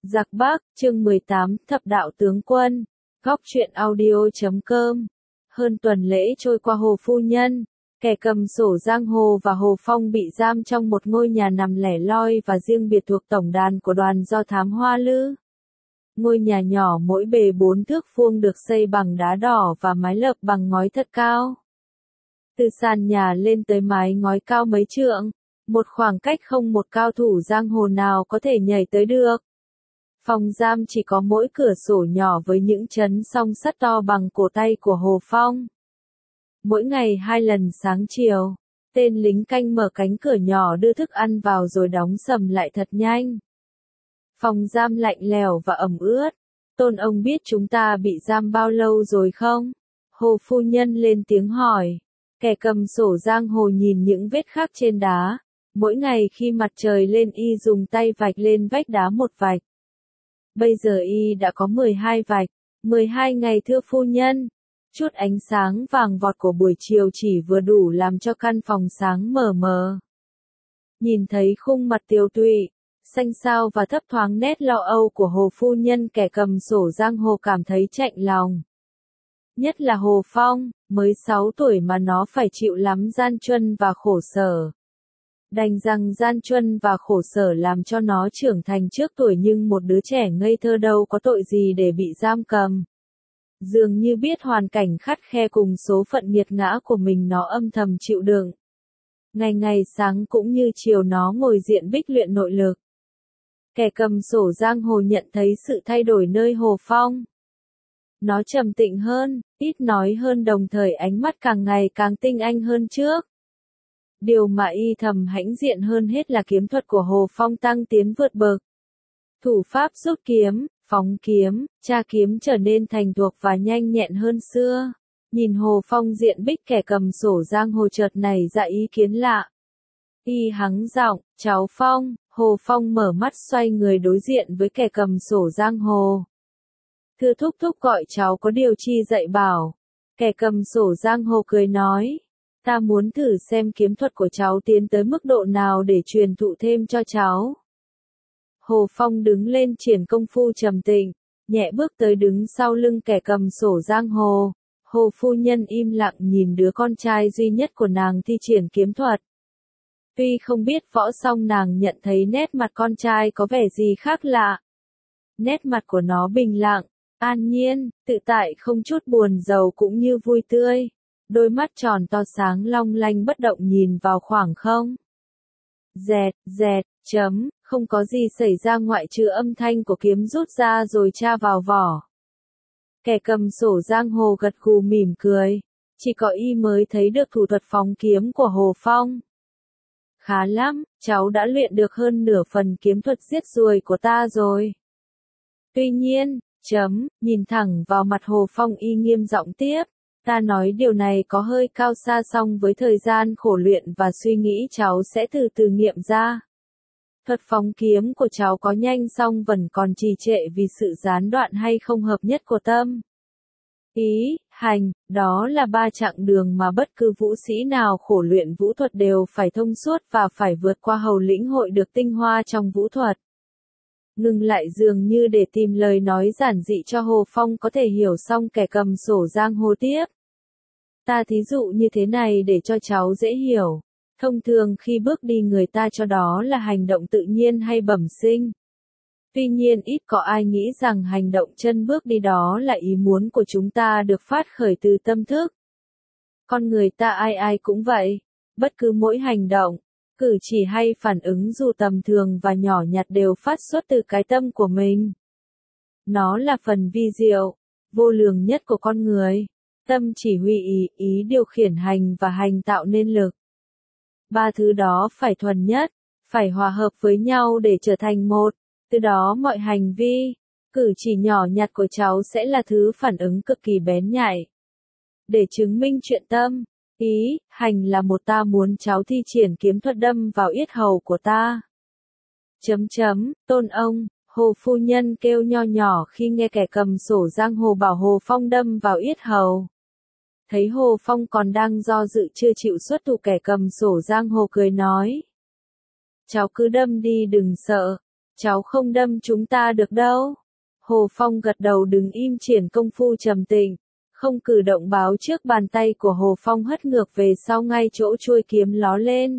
Giặc Bắc, chương 18, Thập đạo tướng quân. Góc truyện audio.com. Hơn tuần lễ trôi qua, Hồ phu nhân, kẻ cầm sổ giang hồ và Hồ Phong bị giam trong một ngôi nhà nằm lẻ loi và riêng biệt thuộc tổng đàn của đoàn do thám Hoa Lư. Ngôi nhà nhỏ mỗi bề 4 thước vuông được xây bằng đá đỏ và mái lợp bằng ngói thật cao. Từ sàn nhà lên tới mái ngói cao mấy trượng, một khoảng cách không một cao thủ giang hồ nào có thể nhảy tới được. Phòng giam chỉ có mỗi cửa sổ nhỏ với những chấn song sắt to bằng cổ tay của Hồ Phong. Mỗi ngày 2 lần sáng chiều, tên lính canh mở cánh cửa nhỏ đưa thức ăn vào rồi đóng sầm lại thật nhanh. Phòng giam lạnh lẽo và ẩm ướt. Tôn ông biết chúng ta bị giam bao lâu rồi không? Hồ phu nhân lên tiếng hỏi. Kẻ cầm sổ giang hồ nhìn những vết khắc trên đá. Mỗi ngày khi mặt trời lên y dùng tay vạch lên vách đá một vạch. Bây giờ y đã có 12 vạch. 12 ngày thưa phu nhân. Chút ánh sáng vàng vọt của buổi chiều chỉ vừa đủ làm cho căn phòng sáng mờ mờ. Nhìn thấy khung mặt tiều tụy, xanh xao và thấp thoáng nét lo âu của Hồ phu nhân, kẻ cầm sổ giang hồ cảm thấy chạnh lòng. Nhất là Hồ Phong, mới 6 tuổi mà nó phải chịu lắm gian truân và khổ sở. Đành rằng gian truân và khổ sở làm cho nó trưởng thành trước tuổi, nhưng một đứa trẻ ngây thơ đâu có tội gì để bị giam cầm. Dường như biết hoàn cảnh khắt khe cùng số phận nghiệt ngã của mình, nó âm thầm chịu đựng. Ngày ngày sáng cũng như chiều nó ngồi diện bích luyện nội lực. Kẻ cầm sổ giang hồ nhận thấy sự thay đổi nơi Hồ Phong. Nó trầm tĩnh hơn, ít nói hơn, đồng thời ánh mắt càng ngày càng tinh anh hơn trước. Điều mà y thầm hãnh diện hơn hết là kiếm thuật của Hồ Phong tăng tiến vượt bậc. Thủ pháp rút kiếm, phóng kiếm, tra kiếm trở nên thành thục và nhanh nhẹn hơn xưa. Nhìn Hồ Phong diện bích, kẻ cầm sổ giang hồ chợt nảy ra ý kiến lạ. Y hắng giọng, cháu Phong. Hồ Phong mở mắt xoay người đối diện với kẻ cầm sổ giang hồ. Thưa thúc thúc, gọi cháu có điều chi dạy bảo. Kẻ cầm sổ giang hồ cười nói. Ta muốn thử xem kiếm thuật của cháu tiến tới mức độ nào để truyền thụ thêm cho cháu. Hồ Phong đứng lên triển công phu trầm tĩnh, nhẹ bước tới đứng sau lưng kẻ cầm sổ giang hồ. Hồ phu nhân im lặng nhìn đứa con trai duy nhất của nàng thi triển kiếm thuật. Tuy không biết võ song, nàng nhận thấy nét mặt con trai có vẻ gì khác lạ. Nét mặt của nó bình lặng, an nhiên, tự tại, không chút buồn rầu cũng như vui tươi. Đôi mắt tròn to sáng long lanh bất động nhìn vào khoảng không. Dẹt, dẹt, chấm, không có gì xảy ra ngoại trừ âm thanh của kiếm rút ra rồi tra vào vỏ. Kẻ cầm sổ giang hồ gật gù mỉm cười. Chỉ có y mới thấy được thủ thuật phóng kiếm của Hồ Phong. Khá lắm, cháu đã luyện được hơn nửa phần kiếm thuật giết ruồi của ta rồi. Tuy nhiên, nhìn thẳng vào mặt Hồ Phong y nghiêm giọng tiếp. Ta nói điều này có hơi cao xa, song với thời gian khổ luyện và suy nghĩ cháu sẽ từ từ nghiệm ra. Thuật phóng kiếm của cháu có nhanh, song vẫn còn trì trệ vì sự gián đoạn hay không hợp nhất của tâm. Ý, hành, đó là 3 chặng đường mà bất cứ vũ sĩ nào khổ luyện vũ thuật đều phải thông suốt và phải vượt qua hầu lĩnh hội được tinh hoa trong vũ thuật. Ngừng lại dường như để tìm lời nói giản dị cho Hồ Phong có thể hiểu, xong kẻ cầm sổ giang hồ tiếp. Ta thí dụ như thế này để cho cháu dễ hiểu. Thông thường khi bước đi người ta cho đó là hành động tự nhiên hay bẩm sinh. Tuy nhiên ít có ai nghĩ rằng hành động chân bước đi đó là ý muốn của chúng ta được phát khởi từ tâm thức. Con người ta ai ai cũng vậy. Bất cứ mỗi hành động, cử chỉ hay phản ứng dù tầm thường và nhỏ nhặt đều phát xuất từ cái tâm của mình. Nó là phần vi diệu, vô lường nhất của con người. Tâm chỉ huy ý điều khiển hành và hành tạo nên lực. 3 thứ đó phải thuần nhất, phải hòa hợp với nhau để trở thành một. Từ đó mọi hành vi, cử chỉ nhỏ nhặt của cháu sẽ là thứ phản ứng cực kỳ bén nhạy. Để chứng minh chuyện tâm, ý, hành là một, ta muốn cháu thi triển kiếm thuật đâm vào yết hầu của ta. Tôn ông, Hồ phu nhân kêu nho nhỏ khi nghe kẻ cầm sổ giang hồ bảo Hồ Phong đâm vào yết hầu. Thấy Hồ Phong còn đang do dự chưa chịu xuất thủ, kẻ cầm sổ giang hồ cười nói. Cháu cứ đâm đi, đừng sợ. Cháu không đâm chúng ta được đâu. Hồ Phong gật đầu đứng im triển công phu trầm tĩnh, không cử động báo trước bàn tay của Hồ Phong hất ngược về sau ngay chỗ chuôi kiếm ló lên.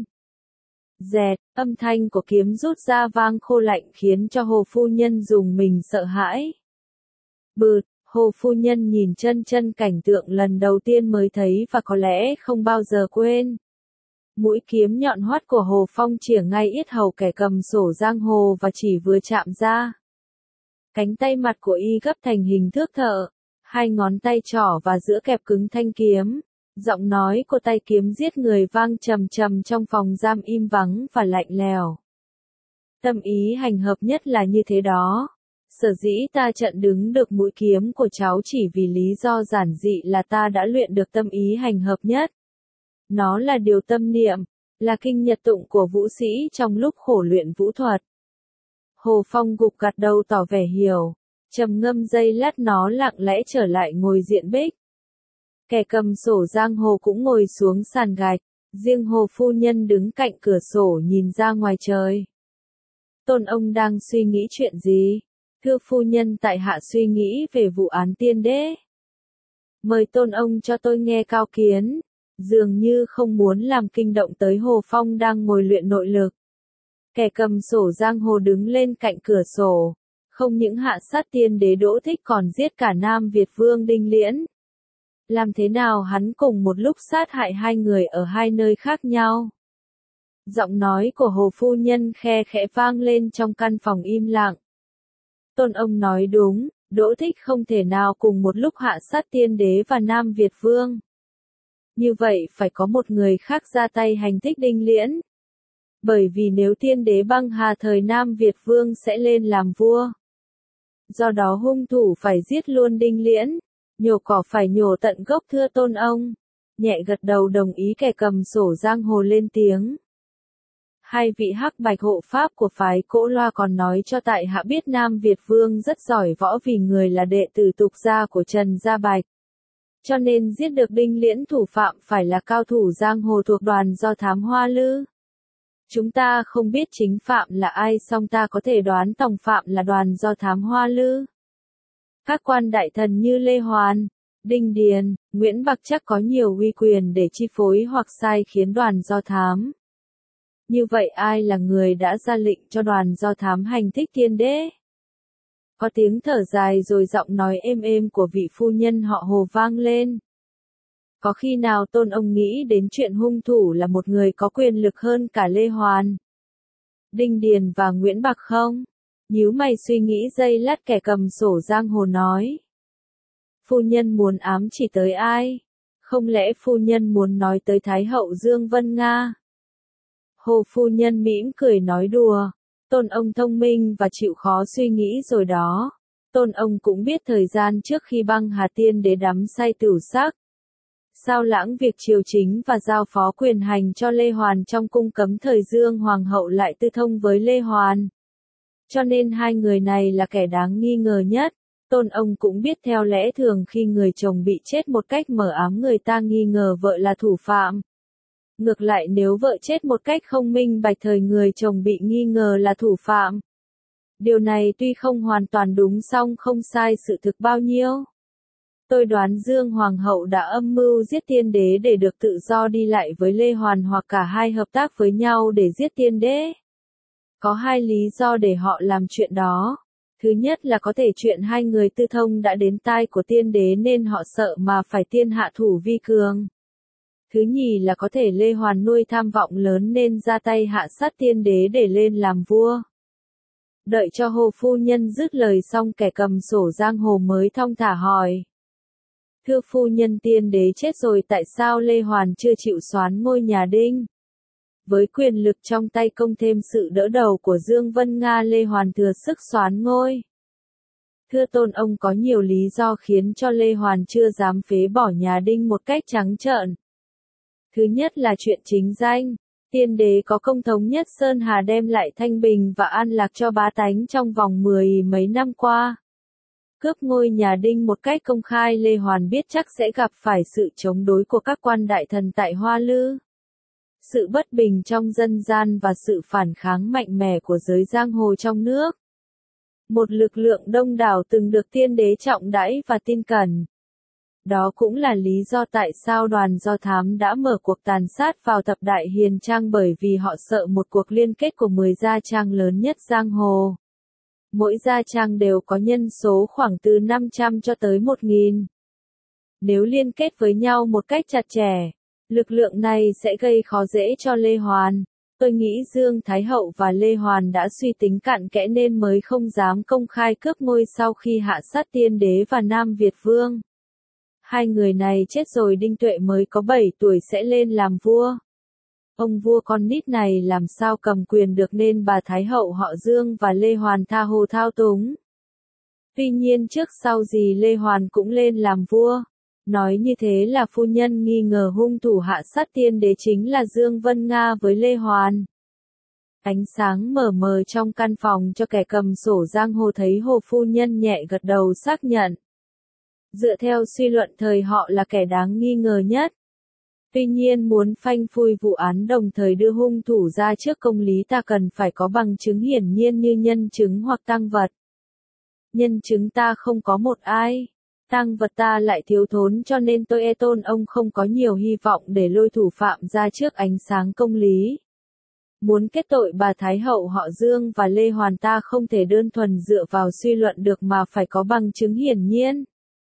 Dẹt, âm thanh của kiếm rút ra vang khô lạnh khiến cho Hồ phu nhân dùng mình sợ hãi. Bụt, Hồ phu nhân nhìn chân chân cảnh tượng lần đầu tiên mới thấy và có lẽ không bao giờ quên. Mũi kiếm nhọn hoắt của Hồ Phong chĩa ngay yết hầu kẻ cầm sổ giang hồ và chỉ vừa chạm ra. Cánh tay mặt của y gấp thành hình thước thợ, hai ngón tay trỏ và giữa kẹp cứng thanh kiếm. Giọng nói của tay kiếm giết người vang trầm trầm trong phòng giam im vắng và lạnh lèo. Tâm ý hành hợp nhất là như thế đó. Sở dĩ ta chặn đứng được mũi kiếm của cháu chỉ vì lý do giản dị là ta đã luyện được tâm ý hành hợp nhất. Nó là điều tâm niệm, là kinh nhật tụng của vũ sĩ trong lúc khổ luyện vũ thuật. Hồ Phong gục gật đầu tỏ vẻ hiểu, trầm ngâm giây lát nó lặng lẽ trở lại ngồi diện bích. Kẻ cầm sổ giang hồ cũng ngồi xuống sàn gạch, riêng Hồ phu nhân đứng cạnh cửa sổ nhìn ra ngoài trời. Tôn ông đang suy nghĩ chuyện gì? Thưa phu nhân, tại hạ suy nghĩ về vụ án tiên đế. Mời tôn ông cho tôi nghe cao kiến. Dường như không muốn làm kinh động tới Hồ Phong đang ngồi luyện nội lực. Kẻ cầm sổ giang hồ đứng lên cạnh cửa sổ. Không những hạ sát tiên đế Đỗ Thích còn giết cả Nam Việt Vương Đinh Liễn. Làm thế nào hắn cùng một lúc sát hại hai người ở hai nơi khác nhau? Giọng nói của Hồ phu nhân khe khẽ vang lên trong căn phòng im lặng. Tôn ông nói đúng, Đỗ Thích không thể nào cùng một lúc hạ sát tiên đế và Nam Việt Vương. Như vậy phải có một người khác ra tay hành thích Đinh Liễn. Bởi vì nếu tiên đế băng hà thời Nam Việt Vương sẽ lên làm vua. Do đó hung thủ phải giết luôn Đinh Liễn. Nhổ cỏ phải nhổ tận gốc, thưa tôn ông. Nhẹ gật đầu đồng ý kẻ cầm sổ giang hồ lên tiếng. Hai vị hắc bạch hộ pháp của phái Cỗ Loa còn nói cho tại hạ biết Nam Việt Vương rất giỏi võ vì người là đệ tử tục gia của Trần Gia Bạch. Cho nên giết được Đinh Liễn thủ phạm phải là cao thủ giang hồ thuộc đoàn do thám Hoa Lư. Chúng ta không biết chính phạm là ai, song ta có thể đoán tòng phạm là đoàn do thám Hoa Lư. Các quan đại thần như Lê Hoàn, Đinh Điền, Nguyễn Bạc chắc có nhiều uy quyền để chi phối hoặc sai khiến đoàn do thám. Như vậy ai là người đã ra lệnh cho đoàn do thám hành thích tiên đế? Có tiếng thở dài rồi giọng nói êm êm của vị phu nhân họ Hồ vang lên. Có khi nào tôn ông nghĩ đến chuyện hung thủ là một người có quyền lực hơn cả Lê Hoàn, Đinh Điền và Nguyễn Bạc không? Nhíu mày suy nghĩ giây lát kẻ cầm sổ giang hồ nói. Phu nhân muốn ám chỉ tới ai? Không lẽ phu nhân muốn nói tới Thái hậu Dương Vân Nga? Hồ phu nhân mỉm cười nói đùa. Tôn ông thông minh và chịu khó suy nghĩ rồi đó. Tôn ông cũng biết thời gian trước khi băng hà tiên đế đắm say tửu sắc. Sao lãng việc triều chính và giao phó quyền hành cho Lê Hoàn trong cung cấm thời Dương Hoàng hậu lại tư thông với Lê Hoàn. Cho nên hai người này là kẻ đáng nghi ngờ nhất. Tôn ông cũng biết theo lẽ thường khi người chồng bị chết một cách mờ ám người ta nghi ngờ vợ là thủ phạm. Ngược lại nếu vợ chết một cách không minh bạch thời người chồng bị nghi ngờ là thủ phạm. Điều này tuy không hoàn toàn đúng song không sai sự thực bao nhiêu. Tôi đoán Dương Hoàng hậu đã âm mưu giết tiên đế để được tự do đi lại với Lê Hoàn hoặc cả hai hợp tác với nhau để giết tiên đế. Có hai lý do để họ làm chuyện đó. Thứ nhất là có thể chuyện hai người tư thông đã đến tai của tiên đế nên họ sợ mà phải tiên hạ thủ vi cường. Thứ nhì là có thể Lê Hoàn nuôi tham vọng lớn nên ra tay hạ sát tiên đế để lên làm vua. Đợi cho Hồ phu nhân dứt lời xong kẻ cầm sổ giang hồ mới thong thả hỏi. Thưa phu nhân, tiên đế chết rồi tại sao Lê Hoàn chưa chịu soán ngôi nhà Đinh? Với quyền lực trong tay công thêm sự đỡ đầu của Dương Vân Nga, Lê Hoàn thừa sức soán ngôi. Thưa tôn ông, có nhiều lý do khiến cho Lê Hoàn chưa dám phế bỏ nhà Đinh một cách trắng trợn. Thứ nhất là chuyện chính danh. Tiên đế có công thống nhất Sơn Hà đem lại thanh bình và an lạc cho bá tánh trong vòng 10 mấy năm qua. Cướp ngôi nhà Đinh một cách công khai, Lê Hoàn biết chắc sẽ gặp phải sự chống đối của các quan đại thần tại Hoa Lư. sự bất bình trong dân gian và sự phản kháng mạnh mẽ của giới giang hồ trong nước. Một lực lượng đông đảo từng được tiên đế trọng đãi và tin cẩn. Đó cũng là lý do tại sao đoàn Do Thám đã mở cuộc tàn sát vào thập đại hiền trang, bởi vì họ sợ một cuộc liên kết của 10 gia trang lớn nhất giang hồ. Mỗi gia trang đều có nhân số khoảng từ 500 cho tới 1.000. Nếu liên kết với nhau một cách chặt chẽ, lực lượng này sẽ gây khó dễ cho Lê Hoàn. Tôi nghĩ Dương Thái Hậu và Lê Hoàn đã suy tính cặn kẽ nên mới không dám công khai cướp ngôi sau khi hạ sát tiên đế và Nam Việt Vương. Hai người này chết rồi Đinh Tuệ mới có 7 tuổi sẽ lên làm vua. Ông vua con nít này làm sao cầm quyền được nên bà Thái Hậu họ Dương và Lê Hoàn tha hồ thao túng. Tuy nhiên trước sau gì Lê Hoàn cũng lên làm vua. Nói như thế là phu nhân nghi ngờ hung thủ hạ sát tiên đế chính là Dương Vân Nga với Lê Hoàn. Ánh sáng mờ mờ trong căn phòng cho kẻ cầm sổ giang hồ thấy Hồ phu nhân nhẹ gật đầu xác nhận. Dựa theo suy luận thời họ là kẻ đáng nghi ngờ nhất. Tuy nhiên muốn phanh phui vụ án đồng thời đưa hung thủ ra trước công lý ta cần phải có bằng chứng hiển nhiên như nhân chứng hoặc tang vật. Nhân chứng ta không có một ai. Tang vật ta lại thiếu thốn cho nên tôi Tôn ông không có nhiều hy vọng để lôi thủ phạm ra trước ánh sáng công lý. Muốn kết tội bà Thái Hậu họ Dương và Lê Hoàn ta không thể đơn thuần dựa vào suy luận được mà phải có bằng chứng hiển nhiên.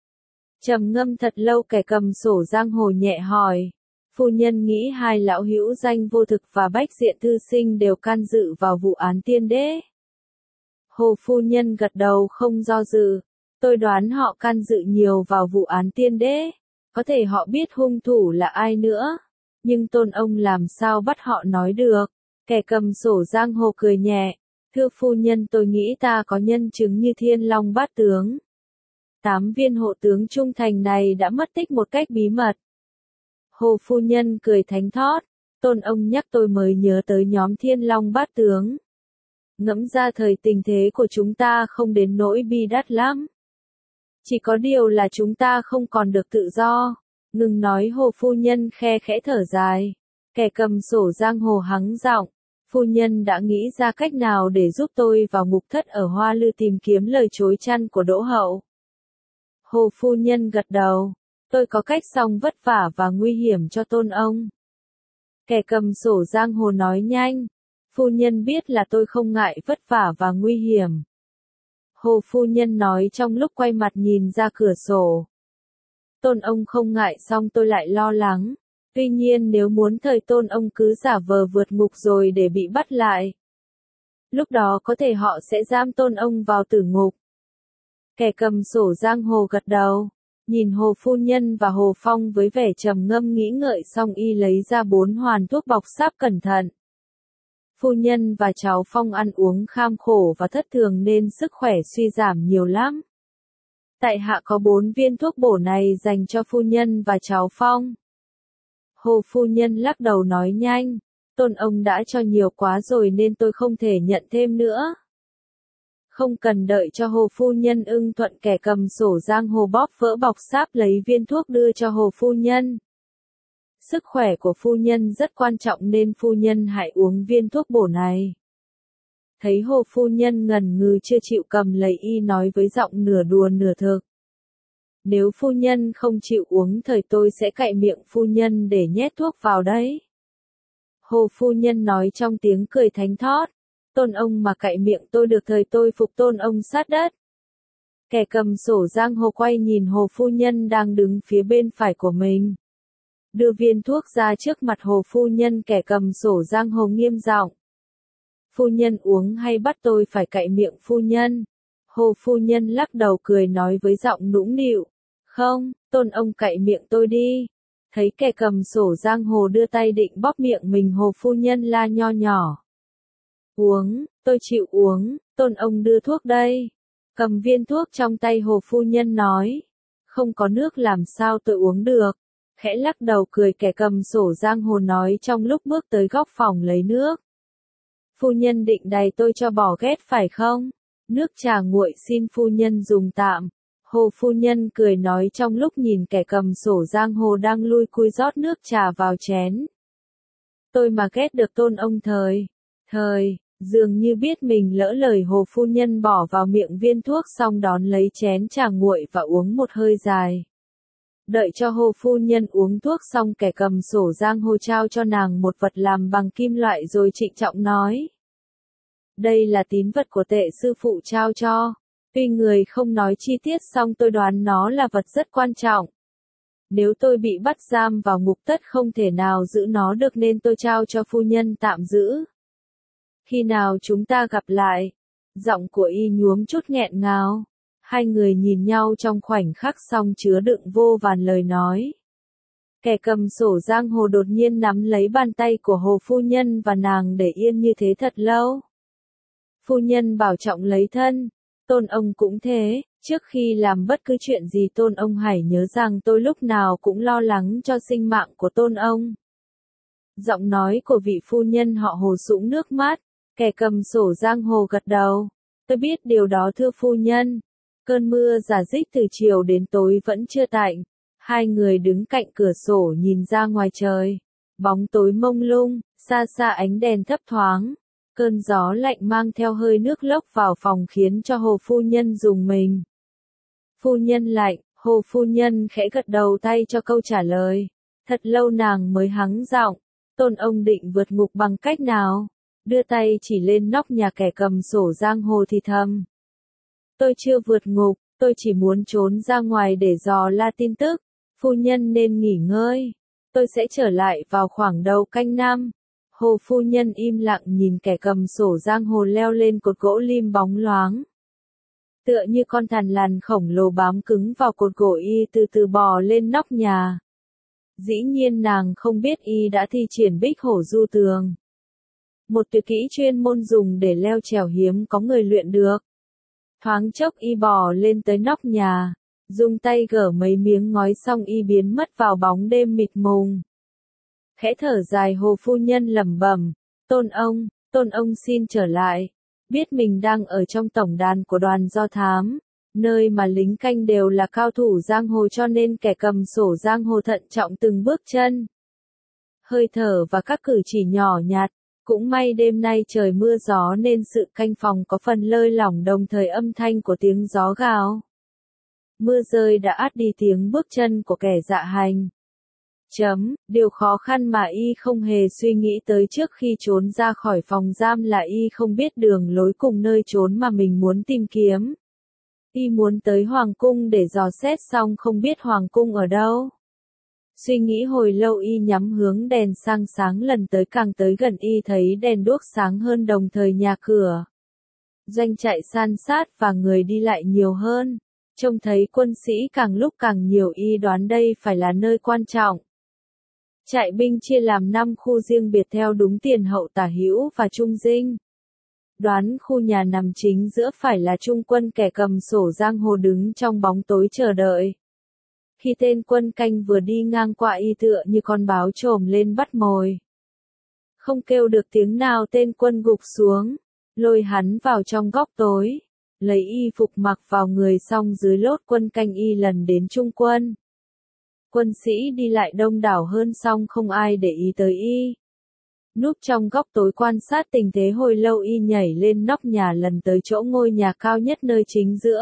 Trầm ngâm thật lâu kẻ cầm sổ giang hồ nhẹ hỏi. Phu nhân nghĩ hai lão hữu danh Vô Thực và Bách Diện Thư Sinh đều can dự vào vụ án tiên đế. Hồ phu nhân gật đầu không do dự. Tôi đoán họ can dự nhiều vào vụ án tiên đế. Có thể họ biết hung thủ là ai nữa. Nhưng Tôn ông làm sao bắt họ nói được. Kẻ cầm sổ giang hồ cười nhẹ. Thưa phu nhân tôi nghĩ ta có nhân chứng như Thiên Long Bát Tướng. 8 viên hộ tướng trung thành này đã mất tích một cách bí mật. Hồ phu nhân cười thánh thót. Tôn ông nhắc tôi mới nhớ tới nhóm Thiên Long Bát Tướng. Ngẫm ra thời tình thế của chúng ta không đến nỗi bi đát lắm. Chỉ có điều là chúng ta không còn được tự do. Ngừng nói Hồ phu nhân khe khẽ thở dài. Kẻ cầm sổ giang hồ hắng giọng. Phu nhân đã nghĩ ra cách nào để giúp tôi vào ngục thất ở Hoa Lư tìm kiếm lời chối chăn của Đỗ Hậu? Hồ phu nhân gật đầu. Tôi có cách song vất vả và nguy hiểm cho Tôn ông. Kẻ cầm sổ giang hồ nói nhanh. Phu nhân biết là tôi không ngại vất vả và nguy hiểm. Hồ phu nhân nói trong lúc quay mặt nhìn ra cửa sổ. Tôn ông không ngại xong tôi lại lo lắng. Tuy nhiên nếu muốn thời Tôn ông cứ giả vờ vượt ngục rồi để bị bắt lại. Lúc đó có thể họ sẽ giam Tôn ông vào tử ngục. Kẻ cầm sổ giang hồ gật đầu. Nhìn Hồ phu nhân và Hồ Phong với vẻ trầm ngâm nghĩ ngợi xong y lấy ra 4 hoàn thuốc bọc sáp cẩn thận. Phu nhân và cháu Phong ăn uống kham khổ và thất thường nên sức khỏe suy giảm nhiều lắm. Tại hạ có 4 viên thuốc bổ này dành cho phu nhân và cháu Phong. Hồ phu nhân lắc đầu nói nhanh. Tôn ông đã cho nhiều quá rồi nên tôi không thể nhận thêm nữa. Không cần đợi cho Hồ phu nhân ưng thuận kẻ cầm sổ giang hồ bóp vỡ bọc sáp lấy viên thuốc đưa cho Hồ phu nhân. Sức khỏe của phu nhân rất quan trọng nên phu nhân hãy uống viên thuốc bổ này. Thấy Hồ phu nhân ngần ngừ chưa chịu cầm lấy y nói với giọng nửa đùa nửa thực. Nếu phu nhân không chịu uống thời tôi sẽ cạy miệng phu nhân để nhét thuốc vào đấy. Hồ phu nhân nói trong tiếng cười thánh thót. Tôn ông mà cạy miệng tôi được thời tôi phục Tôn ông sát đất. Kẻ cầm sổ giang hồ quay nhìn Hồ phu nhân đang đứng phía bên phải của mình. Đưa viên thuốc ra trước mặt Hồ phu nhân, kẻ cầm sổ giang hồ nghiêm giọng. Phu nhân uống hay bắt tôi phải cạy miệng phu nhân? Hồ phu nhân lắc đầu cười nói với giọng nũng nịu. Không, Tôn ông cạy miệng tôi đi. Thấy kẻ cầm sổ giang hồ đưa tay định bóp miệng mình, Hồ phu nhân la nho nhỏ. Uống, tôi chịu uống, Tôn ông đưa thuốc đây. Cầm viên thuốc trong tay Hồ phu nhân nói. Không có nước làm sao tôi uống được. Khẽ lắc đầu cười kẻ cầm sổ giang hồ nói trong lúc bước tới góc phòng lấy nước. Phu nhân định đày tôi cho bỏ ghét phải không? Nước trà nguội xin phu nhân dùng tạm. Hồ phu nhân cười nói trong lúc nhìn kẻ cầm sổ giang hồ đang lui cui rót nước trà vào chén. Tôi mà ghét được Tôn ông dường như biết mình lỡ lời, Hồ phu nhân bỏ vào miệng viên thuốc xong đón lấy chén trà nguội và uống một hơi dài. Đợi cho Hồ phu nhân uống thuốc xong, kẻ cầm sổ giang hồ trao cho nàng một vật làm bằng kim loại rồi trịnh trọng nói. Đây là tín vật của Tệ sư phụ trao cho. Tuy người không nói chi tiết xong tôi đoán nó là vật rất quan trọng. Nếu tôi bị bắt giam vào ngục tất không thể nào giữ nó được nên tôi trao cho phu nhân tạm giữ. Khi nào chúng ta gặp lại? Giọng của y nhuốm chút nghẹn ngào. Hai người nhìn nhau trong khoảnh khắc xong chứa đựng vô vàn lời nói. Kẻ cầm sổ giang hồ đột nhiên nắm lấy bàn tay của Hồ phu nhân và nàng để yên như thế thật lâu. Phu nhân bảo trọng lấy thân. Tôn ông cũng thế, trước khi làm bất cứ chuyện gì Tôn ông hãy nhớ rằng tôi lúc nào cũng lo lắng cho sinh mạng của Tôn ông. Giọng nói của vị phu nhân họ Hồ sũng nước mắt, kẻ cầm sổ giang hồ gật đầu. Tôi biết điều đó thưa phu nhân. Cơn mưa rả rích từ chiều đến tối vẫn chưa tạnh. Hai người đứng cạnh cửa sổ nhìn ra ngoài trời. Bóng tối mông lung, xa xa ánh đèn thấp thoáng. Cơn gió lạnh mang theo hơi nước lốc vào phòng khiến cho Hồ phu nhân rùng mình. Phu nhân lạnh, Hồ phu nhân khẽ gật đầu thay cho câu trả lời. Thật lâu nàng mới hắng giọng. Tôn ông định vượt ngục bằng cách nào? Đưa tay chỉ lên nóc nhà, kẻ cầm sổ giang hồ thì thầm. Tôi chưa vượt ngục, tôi chỉ muốn trốn ra ngoài để dò la tin tức. Phu nhân nên nghỉ ngơi. Tôi sẽ trở lại vào khoảng đầu canh năm. Hồ phu nhân im lặng nhìn kẻ cầm sổ giang hồ leo lên cột gỗ lim bóng loáng. Tựa như con thằn lằn khổng lồ bám cứng vào cột gỗ, y từ từ bò lên nóc nhà. Dĩ nhiên nàng không biết y đã thi triển bích hổ du tường. Một tuyệt kỹ chuyên môn dùng để leo trèo hiếm có người luyện được. Thoáng chốc y bò lên tới nóc nhà, dùng tay gỡ mấy miếng ngói xong y biến mất vào bóng đêm mịt mùng. Khẽ thở dài, Hồ phu nhân lẩm bẩm, Tôn ông xin trở lại. Biết mình đang ở trong tổng đàn của đoàn do thám, nơi mà lính canh đều là cao thủ giang hồ, cho nên kẻ cầm sổ giang hồ thận trọng từng bước chân. Hơi thở và các cử chỉ nhỏ nhặt. Cũng may đêm nay trời mưa gió nên sự canh phòng có phần lơi lỏng, đồng thời âm thanh của tiếng gió gào. Mưa rơi đã át đi tiếng bước chân của kẻ dạ hành. Điều khó khăn mà y không hề suy nghĩ tới trước khi trốn ra khỏi phòng giam là y không biết đường lối cùng nơi trốn mà mình muốn tìm kiếm. Y muốn tới Hoàng cung để dò xét xong không biết Hoàng cung ở đâu. Suy nghĩ hồi lâu y nhắm hướng đèn sang sáng lần tới càng tới gần y thấy đèn đuốc sáng hơn, đồng thời nhà cửa doanh trại san sát và người đi lại nhiều hơn. Trông thấy quân sĩ càng lúc càng nhiều, y đoán đây phải là nơi quan trọng. Trại binh chia làm 5 khu riêng biệt theo đúng tiền hậu, tả hữu và trung dinh. Đoán khu nhà nằm chính giữa phải là trung quân, kẻ cầm sổ giang hồ đứng trong bóng tối chờ đợi. Khi tên quân canh vừa đi ngang qua, y tựa như con báo trồm lên bắt mồi. Không kêu được tiếng nào, tên quân gục xuống, lôi hắn vào trong góc tối, lấy y phục mặc vào người xong dưới lốt quân canh y lần đến trung quân. Quân sĩ đi lại đông đảo hơn xong không ai để ý tới y. Núp trong góc tối quan sát tình thế hồi lâu, y nhảy lên nóc nhà lần tới chỗ ngôi nhà cao nhất nơi chính giữa.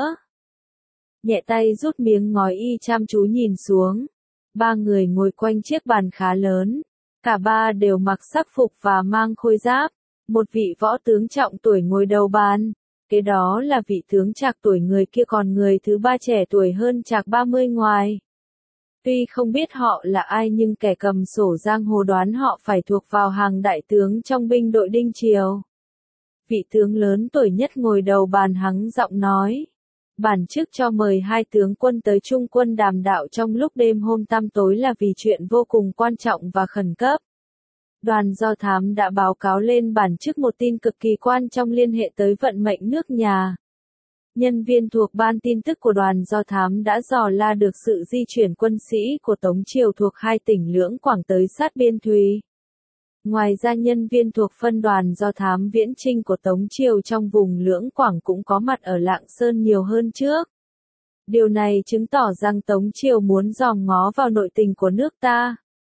Nhẹ tay rút miếng ngói, y chăm chú nhìn xuống. 3 người ngồi quanh chiếc bàn khá lớn. Cả ba đều mặc sắc phục và mang khôi giáp. Một vị võ tướng trọng tuổi ngồi đầu bàn. Kế đó là vị tướng trạc tuổi người kia, còn người thứ ba trẻ tuổi hơn trạc 30 ngoài. Tuy không biết họ là ai nhưng kẻ cầm sổ giang hồ đoán họ phải thuộc vào hàng đại tướng trong binh đội Đinh Triều. Vị tướng lớn tuổi nhất ngồi đầu bàn hắng giọng nói. Bản chức cho mời 2 tướng quân tới trung quân đàm đạo trong lúc đêm hôm tăm tối là vì chuyện vô cùng quan trọng và khẩn cấp. Đoàn do thám đã báo cáo lên bản chức một tin cực kỳ quan trọng liên hệ tới vận mệnh nước nhà. Nhân viên thuộc ban tin tức của đoàn do thám đã dò la được sự di chuyển quân sĩ của Tống Triều thuộc 2 tỉnh Lưỡng Quảng tới sát biên Thùy. Ngoài ra nhân viên thuộc phân đoàn do thám viễn chinh của Tống Triều trong vùng Lưỡng Quảng cũng có mặt ở Lạng Sơn nhiều hơn trước. Điều này chứng tỏ rằng Tống Triều muốn dòm ngó vào nội tình của nước ta.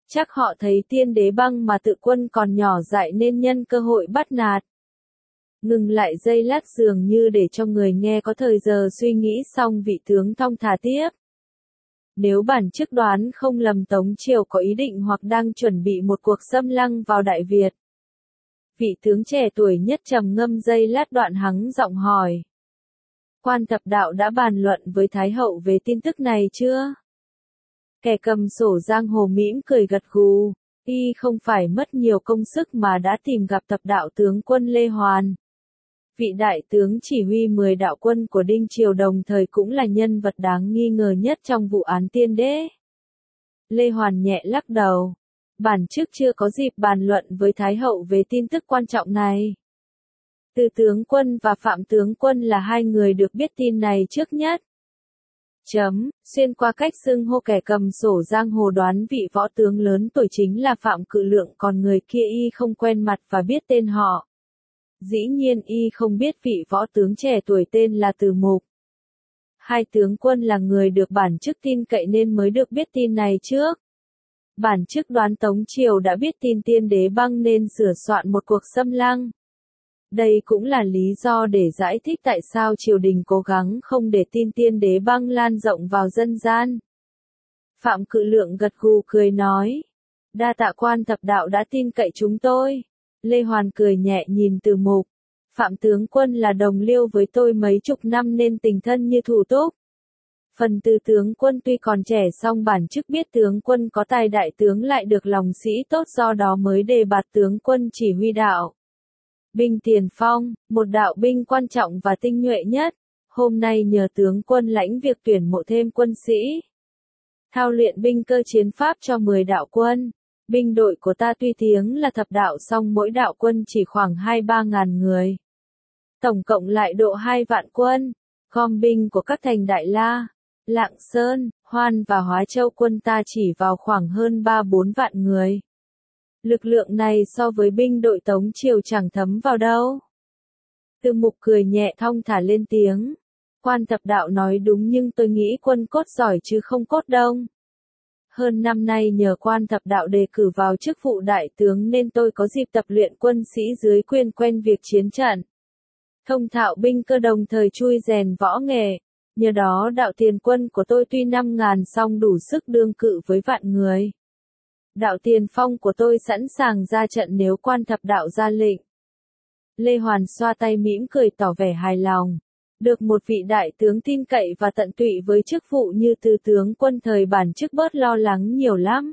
Chắc họ thấy Tiên Đế Băng mà tự quân còn nhỏ dại nên nhân cơ hội bắt nạt. Ngừng lại giây lát dường như để cho người nghe có thời giờ suy nghĩ, xong vị tướng thong thả tiếp. Nếu bản chức đoán không lầm, Tống Triều có ý định hoặc đang chuẩn bị một cuộc xâm lăng vào Đại Việt. Vị tướng trẻ tuổi nhất trầm ngâm giây lát đoạn hắng giọng hỏi. Quan Thập Đạo đã bàn luận với Thái Hậu về tin tức này chưa? Kẻ cầm sổ giang hồ mỉm cười gật gù, y không phải mất nhiều công sức mà đã tìm gặp Thập Đạo tướng quân Lê Hoàn. Vị đại tướng chỉ huy 10 đạo quân của Đinh Triều đồng thời cũng là nhân vật đáng nghi ngờ nhất trong vụ án Tiên Đế. Lê Hoàn nhẹ lắc đầu. Bản chức chưa có dịp bàn luận với Thái Hậu về tin tức quan trọng này. Từ tướng quân và Phạm tướng quân là hai người được biết tin này trước nhất. Xuyên qua cách xưng hô kẻ cầm sổ giang hồ đoán vị võ tướng lớn tuổi chính là Phạm Cự Lượng, còn người kia y không quen mặt và biết tên họ. Dĩ nhiên y không biết vị võ tướng trẻ tuổi tên là Từ Mục. Hai tướng quân là người được bản chức tin cậy nên mới được biết tin này trước. Bản chức đoán Tống Triều đã biết tin Tiên Đế Băng nên sửa soạn một cuộc xâm lăng. Đây cũng là lý do để giải thích tại sao triều đình cố gắng không để tin Tiên Đế Băng lan rộng vào dân gian. Phạm Cự Lượng gật gù cười nói. Đa tạ Quan Thập Đạo đã tin cậy chúng tôi. Lê Hoàn cười nhẹ nhìn Từ Mục. Phạm tướng quân là đồng liêu với tôi mấy chục năm nên tình thân như thủ túc. Phần Từ tướng quân tuy còn trẻ song bản chức biết tướng quân có tài, đại tướng lại được lòng sĩ tốt, do đó mới đề bạt tướng quân chỉ huy đạo binh tiền phong, một đạo binh quan trọng và tinh nhuệ nhất. Hôm nay nhờ tướng quân lãnh việc tuyển mộ thêm quân sĩ, thao luyện binh cơ chiến pháp cho 10 đạo quân. Binh đội của ta tuy tiếng là thập đạo song mỗi đạo quân chỉ khoảng 2-3 ngàn người. Tổng cộng lại độ 2 vạn quân. Gom binh của các thành Đại La, Lạng Sơn, Hoan và Hóa Châu quân ta chỉ vào khoảng hơn 3-4 vạn người. Lực lượng này so với binh đội Tống Triều chẳng thấm vào đâu. Từ Mục cười nhẹ thong thả lên tiếng. Quan Thập Đạo nói đúng, nhưng tôi nghĩ quân cốt giỏi chứ không cốt đông. Hơn năm nay nhờ Quan Thập Đạo đề cử vào chức vụ đại tướng nên tôi có dịp tập luyện quân sĩ dưới quyền, quen việc chiến trận. Thông thạo binh cơ đồng thời chui rèn võ nghệ. Nhờ đó đạo tiền quân của tôi tuy 5.000 song đủ sức đương cự với vạn người. Đạo tiền phong của tôi sẵn sàng ra trận nếu Quan Thập Đạo ra lệnh. Lê Hoàn xoa tay mỉm cười tỏ vẻ hài lòng. Được một vị đại tướng tin cậy và tận tụy với chức vụ như Từ tướng quân, thời bản chức bớt lo lắng nhiều lắm.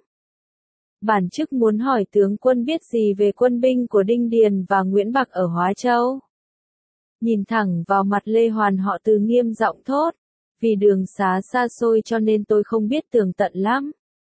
Bản chức muốn hỏi tướng quân biết gì về quân binh của Đinh Điền và Nguyễn Bạc ở Hóa Châu. Nhìn thẳng vào mặt Lê Hoàn, họ Từ nghiêm giọng thốt. Vì đường xá xa xôi cho nên tôi không biết tường tận lắm.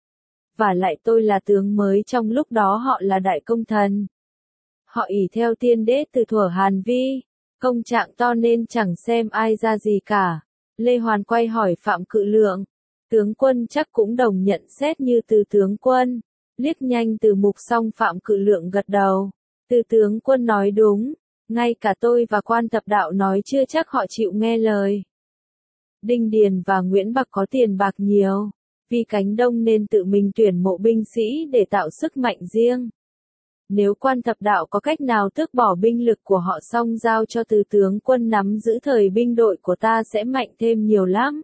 Và lại tôi là tướng mới, trong lúc đó họ là đại công thần. Họ ỷ theo Tiên Đế từ thuở Hàn Vi, công trạng to nên chẳng xem ai ra gì cả. Lê Hoàn quay hỏi Phạm Cự Lượng. Tướng quân chắc cũng đồng nhận xét như Từ tướng quân. Liếc nhanh Từ Mục xong Phạm Cự Lượng gật đầu. Từ tướng quân nói đúng. Ngay cả tôi và Quan Thập Đạo nói chưa chắc họ chịu nghe lời. Đinh Điền và Nguyễn Bạc có tiền bạc nhiều. Vì cánh đông nên tự mình tuyển mộ binh sĩ để tạo sức mạnh riêng. Nếu Quan Thập Đạo có cách nào tước bỏ binh lực của họ xong giao cho Từ tướng quân nắm giữ, thời binh đội của ta sẽ mạnh thêm nhiều lắm.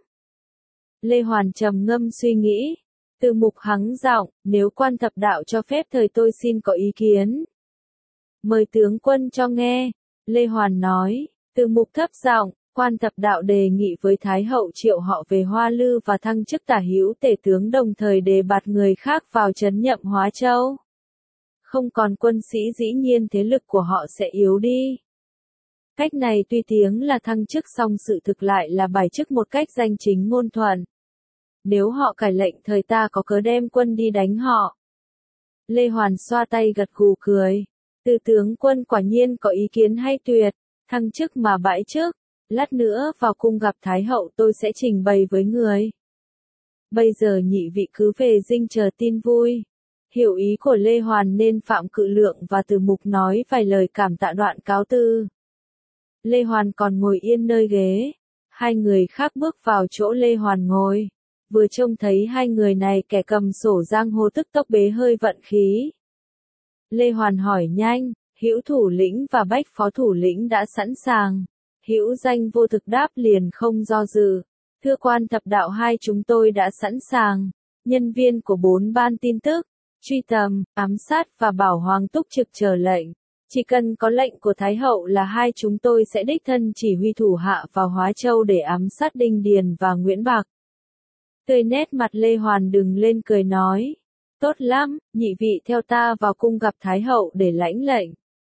Lê Hoàn trầm ngâm suy nghĩ. Từ Mục hắng giọng, nếu Quan Thập Đạo cho phép thời tôi xin có ý kiến. Mời tướng quân cho nghe. Lê Hoàn nói. Từ Mục thấp giọng. Quan Thập Đạo đề nghị với Thái Hậu triệu họ về Hoa Lư và thăng chức tả hữu tể tướng, đồng thời đề bạt người khác vào trấn nhậm Hóa Châu. Không còn quân sĩ dĩ nhiên thế lực của họ sẽ yếu đi. Cách này tuy tiếng là thăng chức song sự thực lại là bài chức một cách danh chính ngôn thuận. Nếu họ cải lệnh thời ta có cớ đem quân đi đánh họ. Lê Hoàn xoa tay gật gù cười. Từ tướng quân quả nhiên có ý kiến hay tuyệt. Thăng chức mà bãi chức. Lát nữa vào cung gặp Thái Hậu tôi sẽ trình bày với người. Bây giờ nhị vị cứ về dinh chờ tin vui. Hiểu ý của Lê Hoàn nên Phạm Cự Lượng và Từ Mục nói vài lời cảm tạ đoạn cáo từ. Lê Hoàn còn ngồi yên nơi ghế. Hai người khác bước vào chỗ Lê Hoàn ngồi. Vừa trông thấy hai người này, kẻ cầm sổ giang hồ tức tốc bế hơi vận khí. Lê Hoàn hỏi nhanh, Hữu thủ lĩnh và Bách phó thủ lĩnh đã sẵn sàng. Hữu Danh Vô Thực đáp liền không do dự. Thưa quan thập đạo, hai chúng tôi đã sẵn sàng. Nhân viên của 4 ban tin tức, truy tầm, ám sát và bảo Hoàng túc trực chờ lệnh. Chỉ cần có lệnh của Thái Hậu là hai chúng tôi sẽ đích thân chỉ huy thủ hạ vào Hóa Châu để ám sát Đinh Điền và Nguyễn Bạc. Tươi nét mặt Lê Hoàn đừng lên cười nói. Tốt lắm, nhị vị theo ta vào cung gặp Thái Hậu để lãnh lệnh.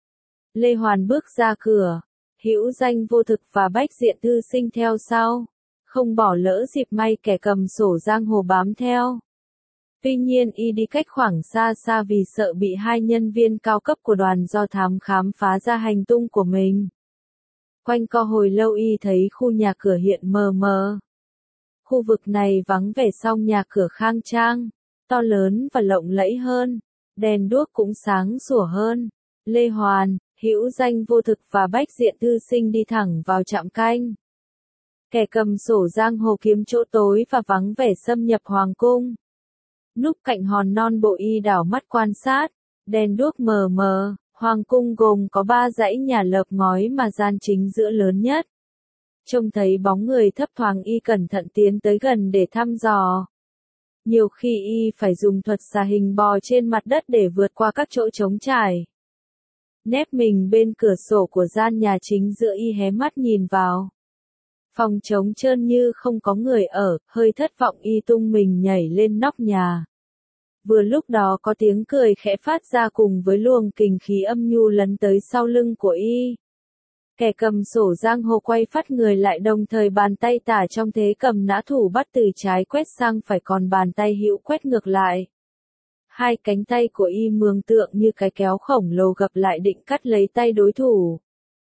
Lê Hoàn bước ra cửa. Hữu Danh Vô Thực và Bách Diện Thư Sinh theo sau. Không bỏ lỡ dịp may, kẻ cầm sổ giang hồ bám theo. Tuy nhiên y đi cách khoảng xa xa vì sợ bị hai nhân viên cao cấp của đoàn do thám khám phá ra hành tung của mình. Quanh co hồi lâu y thấy khu nhà cửa hiện mờ mờ. Khu vực này vắng vẻ song nhà cửa khang trang, to lớn và lộng lẫy hơn, đèn đuốc cũng sáng sủa hơn. Lê Hoàn, Hữu Danh Vô Thực và Bách Diện Thư Sinh đi thẳng vào trạm canh. Kẻ cầm sổ giang hồ kiếm chỗ tối và vắng vẻ xâm nhập hoàng cung. Núp cạnh hòn non bộ y đảo mắt quan sát, đèn đuốc mờ mờ, hoàng cung gồm có 3 dãy nhà lợp ngói mà gian chính giữa lớn nhất. Trông thấy bóng người thấp thoáng y cẩn thận tiến tới gần để thăm dò. Nhiều khi y phải dùng thuật xà hình bò trên mặt đất để vượt qua các chỗ trống trải. Nép mình bên cửa sổ của gian nhà chính giữa y hé mắt nhìn vào. Phòng trống trơn như không có người ở, hơi thất vọng y tung mình nhảy lên nóc nhà. Vừa lúc đó có tiếng cười khẽ phát ra cùng với luồng kình khí âm nhu lấn tới sau lưng của y. Kẻ cầm sổ giang hồ quay phắt người lại, đồng thời bàn tay tả trong thế cầm nã thủ bắt từ trái quét sang phải, còn bàn tay hữu quét ngược lại. Hai cánh tay của y mường tượng như cái kéo khổng lồ gập lại định cắt lấy tay đối thủ.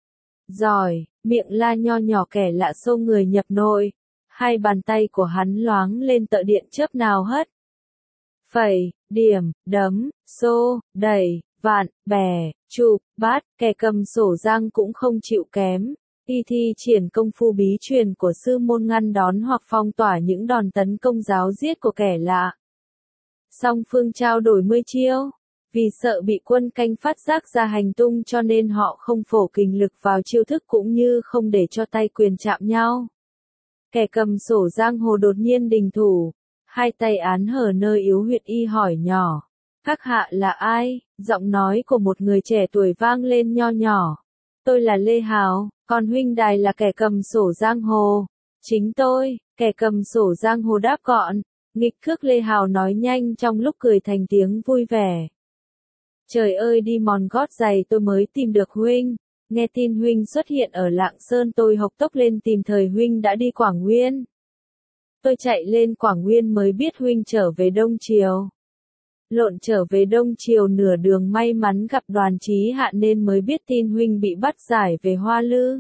Giỏi, miệng la nho nhỏ kẻ lạ xô người nhập nội. Hai bàn tay của hắn loáng lên tợ điện chớp nào hất. Phẩy, điểm, đấm, xô, đẩy, vạn, bè, chụp, bát, kẻ cầm sổ giang cũng không chịu kém. Y thi triển công phu bí truyền của sư môn, ngăn đón hoặc phong tỏa những đòn tấn công giáo giết của kẻ lạ. Song phương trao đổi 10 chiêu. Vì sợ bị quân canh phát giác ra hành tung cho nên họ không phổ kình lực vào chiêu thức cũng như không để cho tay quyền chạm nhau. Kẻ cầm sổ giang hồ đột nhiên đình thủ. Hai tay án hở nơi yếu huyệt y hỏi nhỏ. Các hạ là ai? Giọng nói của một người trẻ tuổi vang lên nho nhỏ. Tôi là Lê Hào, còn huynh đài là kẻ cầm sổ giang hồ. Chính tôi, kẻ cầm sổ giang hồ đáp gọn. Nghịch khước Lê Hào nói nhanh trong lúc cười thành tiếng vui vẻ. Trời ơi, đi mòn gót giày tôi mới tìm được huynh. Nghe tin huynh xuất hiện ở Lạng Sơn, tôi hộc tốc lên tìm, thời huynh đã đi Quảng Nguyên. Tôi chạy lên Quảng Nguyên mới biết huynh trở về Đông Triều. Lộn trở về Đông Triều nửa đường may mắn gặp Đoàn Chí Hạ nên mới biết tin huynh bị bắt giải về Hoa Lư.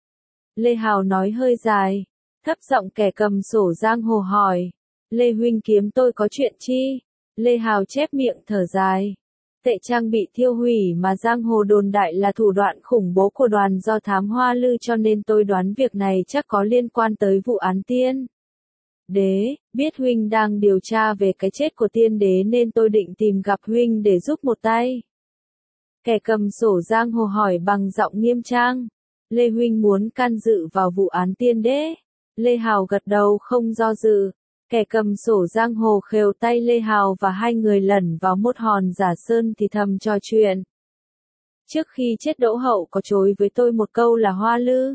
Lê Hào nói hơi dài, thấp giọng kẻ cầm sổ giang hồ hỏi. Lê huynh kiếm tôi có chuyện chi? Lê Hào chép miệng thở dài. Tệ trang bị thiêu hủy mà giang hồ đồn đại là thủ đoạn khủng bố của đoàn do thám Hoa Lư, cho nên tôi đoán việc này chắc có liên quan tới vụ án Tiên Đế. Biết huynh đang điều tra về cái chết của Tiên Đế nên tôi định tìm gặp huynh để giúp một tay. Kẻ cầm sổ giang hồ hỏi bằng giọng nghiêm trang. Lê huynh muốn can dự vào vụ án Tiên Đế? Lê Hào gật đầu không do dự. Kẻ cầm sổ giang hồ khều tay Lê Hào và hai người lẩn vào một hòn giả sơn thì thầm trò chuyện. Trước khi chết Đỗ Hậu có chối với tôi một câu là Hoa Lư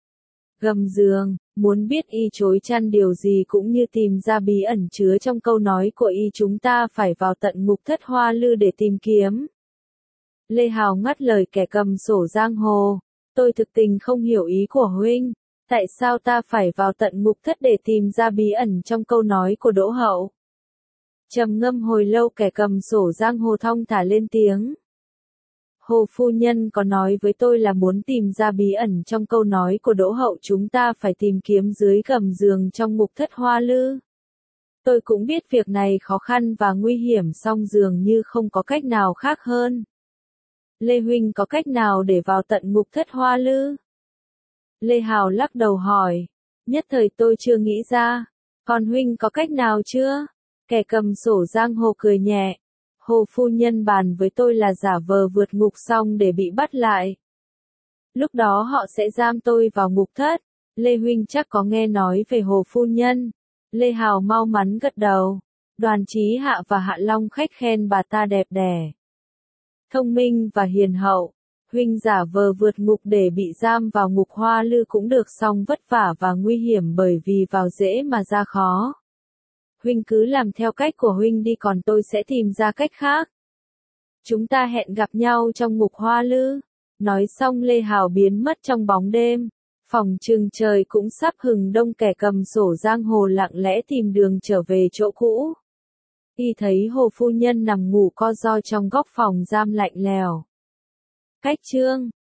gầm giường, muốn biết y chối chăn điều gì cũng như tìm ra bí ẩn chứa trong câu nói của y, chúng ta phải vào tận ngục thất Hoa Lư để tìm kiếm. Lê Hào ngắt lời kẻ cầm sổ giang hồ. Tôi thực tình không hiểu ý của huynh. Tại sao ta phải vào tận ngục thất để tìm ra bí ẩn trong câu nói của Đỗ Hậu? Trầm ngâm hồi lâu, kẻ cầm sổ giang hồ thong thả lên tiếng. Hồ phu nhân có nói với tôi là muốn tìm ra bí ẩn trong câu nói của Đỗ Hậu, chúng ta phải tìm kiếm dưới gầm giường trong ngục thất Hoa Lư. Tôi cũng biết việc này khó khăn và nguy hiểm, song dường như không có cách nào khác hơn. Lê huynh có cách nào để vào tận ngục thất Hoa Lư? Lê Hào lắc đầu hỏi. Nhất thời tôi chưa nghĩ ra. Còn huynh có cách nào chưa? Kẻ cầm sổ giang hồ cười nhẹ. Hồ phu nhân bàn với tôi là giả vờ vượt ngục xong để bị bắt lại. Lúc đó họ sẽ giam tôi vào ngục thất. Lê huynh chắc có nghe nói về hồ phu nhân. Lê Hào mau mắn gật đầu. Đoàn Chí Hạ và Hạ Long khách khen bà ta đẹp đẽ, thông minh và hiền hậu. Huynh giả vờ vượt ngục để bị giam vào ngục Hoa Lư cũng được, song vất vả và nguy hiểm bởi vì vào dễ mà ra khó. Huynh cứ làm theo cách của huynh đi, còn tôi sẽ tìm ra cách khác. Chúng ta hẹn gặp nhau trong ngục Hoa Lư. Nói xong Lê Hào biến mất trong bóng đêm. Phòng chừng trời cũng sắp hừng đông, kẻ cầm sổ giang hồ lặng lẽ tìm đường trở về chỗ cũ. Y thấy hồ phu nhân nằm ngủ co ro trong góc phòng giam lạnh lèo. Cách chương